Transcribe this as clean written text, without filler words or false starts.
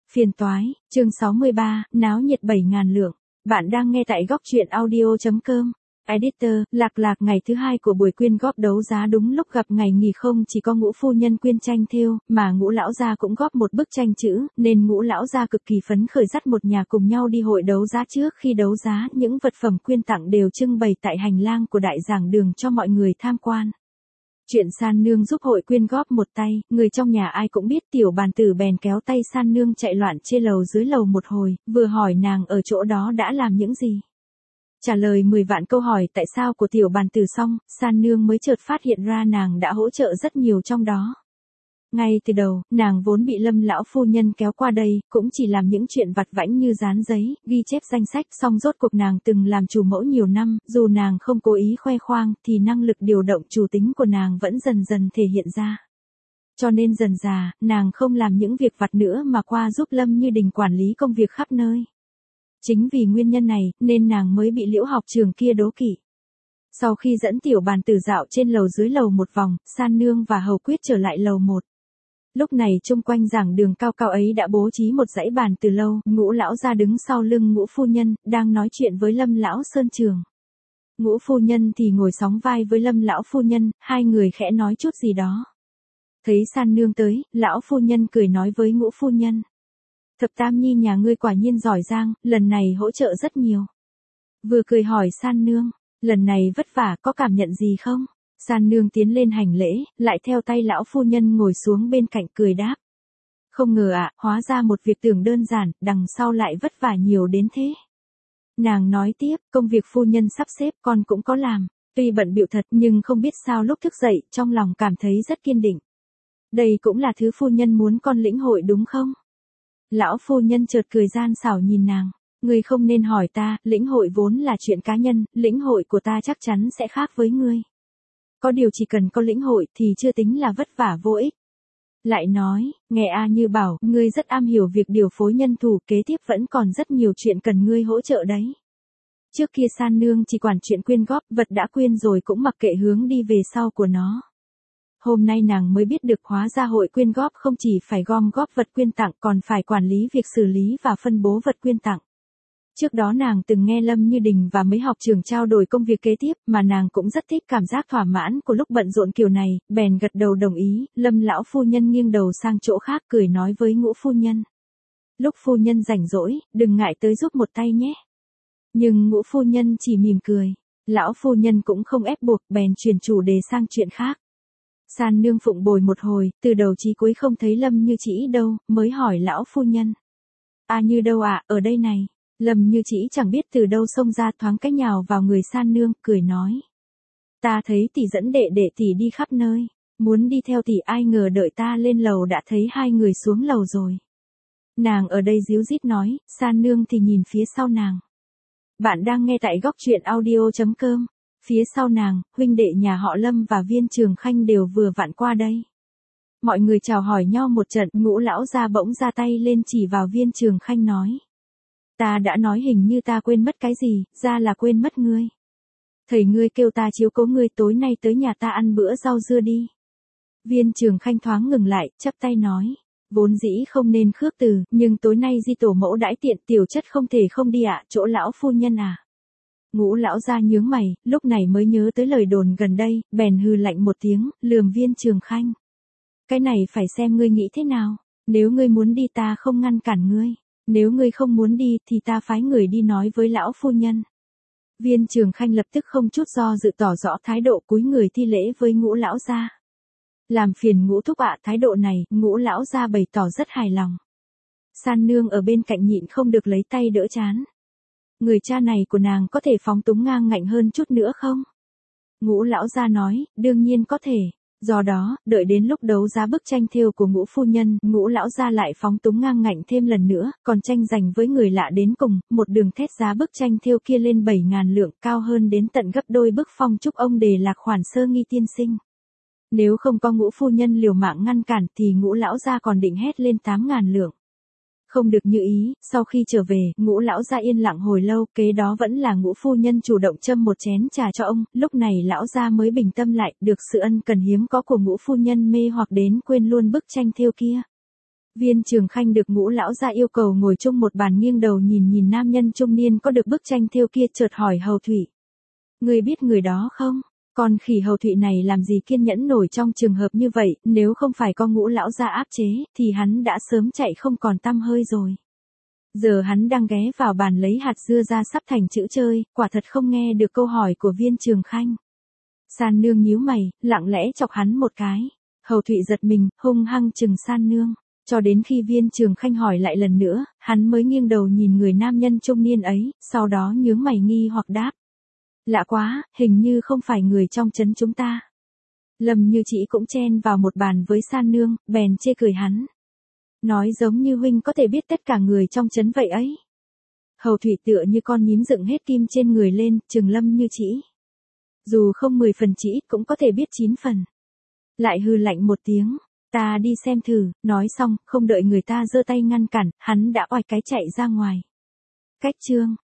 Phiền toái, chương 63, náo nhiệt 7.000 lượng. Bạn đang nghe tại góc truyện audio.com. Editor, Lạc ngày thứ hai của buổi quyên góp đấu giá đúng lúc gặp ngày nghỉ, không chỉ có Ngũ phu nhân quyên tranh thêu, mà Ngũ lão gia cũng góp một bức tranh chữ, nên Ngũ lão gia cực kỳ phấn khởi dắt một nhà cùng nhau đi hội đấu giá. Trước khi đấu giá, những vật phẩm quyên tặng đều trưng bày tại hành lang của đại giảng đường cho mọi người tham quan. Chuyện San Nương giúp hội quyên góp một tay, người trong nhà ai cũng biết. Tiểu bàn tử bèn kéo tay San Nương chạy loạn trên lầu dưới lầu một hồi, vừa hỏi nàng ở chỗ đó đã làm những gì. Trả lời 10 vạn câu hỏi tại sao của tiểu bàn tử xong, San Nương mới chợt phát hiện ra nàng đã hỗ trợ rất nhiều trong đó. Ngay từ đầu, nàng vốn bị Lâm lão phu nhân kéo qua đây, cũng chỉ làm những chuyện vặt vãnh như dán giấy, ghi chép danh sách. Song rốt cuộc nàng từng làm chủ mẫu nhiều năm, dù nàng không cố ý khoe khoang, thì năng lực điều động chủ tính của nàng vẫn dần dần thể hiện ra. Cho nên dần dà, nàng không làm những việc vặt nữa mà qua giúp Lâm Như Đình quản lý công việc khắp nơi. Chính vì nguyên nhân này, nên nàng mới bị Liễu học trường kia đố kỵ. Sau khi dẫn tiểu bàn tử dạo trên lầu dưới lầu một vòng, San Nương và Hầu Quyết trở lại lầu 1. Lúc này chung quanh giảng đường cao cao ấy đã bố trí một dãy bàn từ lâu. Ngũ lão gia đứng sau lưng Ngũ phu nhân, đang nói chuyện với Lâm lão sơn trường. Ngũ phu nhân thì ngồi sóng vai với Lâm lão phu nhân, hai người khẽ nói chút gì đó. Thấy San Nương tới, lão phu nhân cười nói với Ngũ phu nhân: Thập Tam Nhi nhà ngươi quả nhiên giỏi giang, lần này hỗ trợ rất nhiều. Vừa cười hỏi San Nương, lần này vất vả có cảm nhận gì không? San Nương tiến lên hành lễ, lại theo tay lão phu nhân ngồi xuống bên cạnh cười đáp. Không ngờ ạ, hóa ra một việc tưởng đơn giản, đằng sau lại vất vả nhiều đến thế. Nàng nói tiếp, công việc phu nhân sắp xếp con cũng có làm, tuy bận bịu thật nhưng không biết sao lúc thức dậy, trong lòng cảm thấy rất kiên định. Đây cũng là thứ phu nhân muốn con lĩnh hội đúng không? Lão phu nhân chợt cười gian xảo nhìn nàng. Ngươi không nên hỏi ta, lĩnh hội vốn là chuyện cá nhân, lĩnh hội của ta chắc chắn sẽ khác với ngươi. Có điều chỉ cần có lĩnh hội thì chưa tính là vất vả vô ích. Lại nói, nghe A Như bảo, ngươi rất am hiểu việc điều phối nhân thủ, kế tiếp vẫn còn rất nhiều chuyện cần ngươi hỗ trợ đấy. Trước kia San Nương chỉ quản chuyện quyên góp, vật đã quyên rồi cũng mặc kệ hướng đi về sau của nó. Hôm nay nàng mới biết được hóa ra hội quyên góp không chỉ phải gom góp vật quyên tặng, còn phải quản lý việc xử lý và phân bố vật quyên tặng. Trước đó nàng từng nghe Lâm Như Đình và mấy học trưởng trao đổi công việc kế tiếp, mà nàng cũng rất thích cảm giác thỏa mãn của lúc bận rộn kiểu này, bèn gật đầu đồng ý. Lâm lão phu nhân nghiêng đầu sang chỗ khác cười nói với Ngũ phu nhân. Lúc phu nhân rảnh rỗi, đừng ngại tới giúp một tay nhé. Nhưng Ngũ phu nhân chỉ mỉm cười. Lão phu nhân cũng không ép buộc, bèn chuyển chủ đề sang chuyện khác. San Nương phụng bồi một hồi, từ đầu chí cuối không thấy Lâm Như Chỉ đâu, mới hỏi lão phu nhân. A Như đâu ạ, ở đây này. Lâm Như Chỉ chẳng biết từ đâu xông ra, thoáng cái nhào vào người San Nương, cười nói. Ta thấy tỷ dẫn đệ tỷ đi khắp nơi, muốn đi theo tỷ, ai ngờ đợi ta lên lầu đã thấy hai người xuống lầu rồi. Nàng ở đây díu dít nói, San Nương thì nhìn phía sau nàng. Bạn đang nghe tại góc truyện audio.com. Phía sau nàng, huynh đệ nhà họ Lâm và Viên Trường Khanh đều vừa vặn qua đây. Mọi người chào hỏi nhau một trận, Ngũ lão gia bỗng ra tay lên chỉ vào Viên Trường Khanh nói. Ta đã nói hình như ta quên mất cái gì, ra là quên mất ngươi. Thầy ngươi kêu ta chiếu cố ngươi, tối nay tới nhà ta ăn bữa rau dưa đi. Viên Trường Khanh thoáng ngừng lại, chắp tay nói. Vốn dĩ không nên khước từ, nhưng tối nay di tổ mẫu đãi tiện, tiểu chất không thể không đi ạ, chỗ lão phu nhân à. Ngũ lão gia nhướng mày, lúc này mới nhớ tới lời đồn gần đây, bèn hừ lạnh một tiếng, lườm Viên Trường Khanh. Cái này phải xem ngươi nghĩ thế nào, nếu ngươi muốn đi ta không ngăn cản ngươi, nếu ngươi không muốn đi thì ta phái người đi nói với lão phu nhân. Viên Trường Khanh lập tức không chút do dự tỏ rõ thái độ, cúi người thi lễ với Ngũ lão gia. Làm phiền Ngũ thúc ạ, thái độ này, Ngũ lão gia bày tỏ rất hài lòng. San Nương ở bên cạnh nhịn không được lấy tay đỡ trán. Người cha này của nàng có thể phóng túng ngang ngạnh hơn chút nữa không? Ngũ lão gia nói, đương nhiên có thể. Do đó, đợi đến lúc đấu giá bức tranh thêu của Ngũ phu nhân, Ngũ lão gia lại phóng túng ngang ngạnh thêm lần nữa, còn tranh giành với người lạ đến cùng, một đường thét giá bức tranh thêu kia lên 7.000 lượng, cao hơn đến tận gấp đôi bức phong trúc ông đề Lạc khoản sơ nghi tiên sinh. Nếu không có Ngũ phu nhân liều mạng ngăn cản thì Ngũ lão gia còn định hét lên 8.000 lượng. Không được như ý, sau khi trở về, Ngũ lão gia yên lặng hồi lâu, kế đó vẫn là Ngũ phu nhân chủ động châm một chén trà cho ông, lúc này lão gia mới bình tâm lại, được sự ân cần hiếm có của Ngũ phu nhân mê hoặc đến quên luôn bức tranh thêu kia. Viên Trường Khanh được Ngũ lão gia yêu cầu ngồi chung một bàn nghiêng đầu nhìn nam nhân trung niên có được bức tranh thêu kia, chợt hỏi Hầu Thụy. Người biết người đó không? Con khỉ Hầu Thụy này làm gì kiên nhẫn nổi trong trường hợp như vậy, nếu không phải có Ngũ lão gia áp chế, thì hắn đã sớm chạy không còn tăm hơi rồi. Giờ hắn đang ghé vào bàn lấy hạt dưa ra sắp thành chữ chơi, quả thật không nghe được câu hỏi của Viên Trường Khanh. San Nương nhíu mày, lặng lẽ chọc hắn một cái. Hầu Thụy giật mình, hung hăng chừng San Nương. Cho đến khi Viên Trường Khanh hỏi lại lần nữa, hắn mới nghiêng đầu nhìn người nam nhân trung niên ấy, sau đó nhướng mày nghi hoặc đáp. Lạ quá, hình như không phải người trong trấn chúng ta. Lâm Như Chỉ cũng chen vào một bàn với San Nương, bèn chê cười hắn. Nói giống như huynh có thể biết tất cả người trong trấn vậy ấy. Hầu Thụy tựa như con nhím dựng hết kim trên người lên, trừng Lâm Như Chỉ. Dù không 10 phần chỉ cũng có thể biết 9 phần. Lại hừ lạnh một tiếng, ta đi xem thử, nói xong, không đợi người ta giơ tay ngăn cản, hắn đã oai cái chạy ra ngoài. Cách chương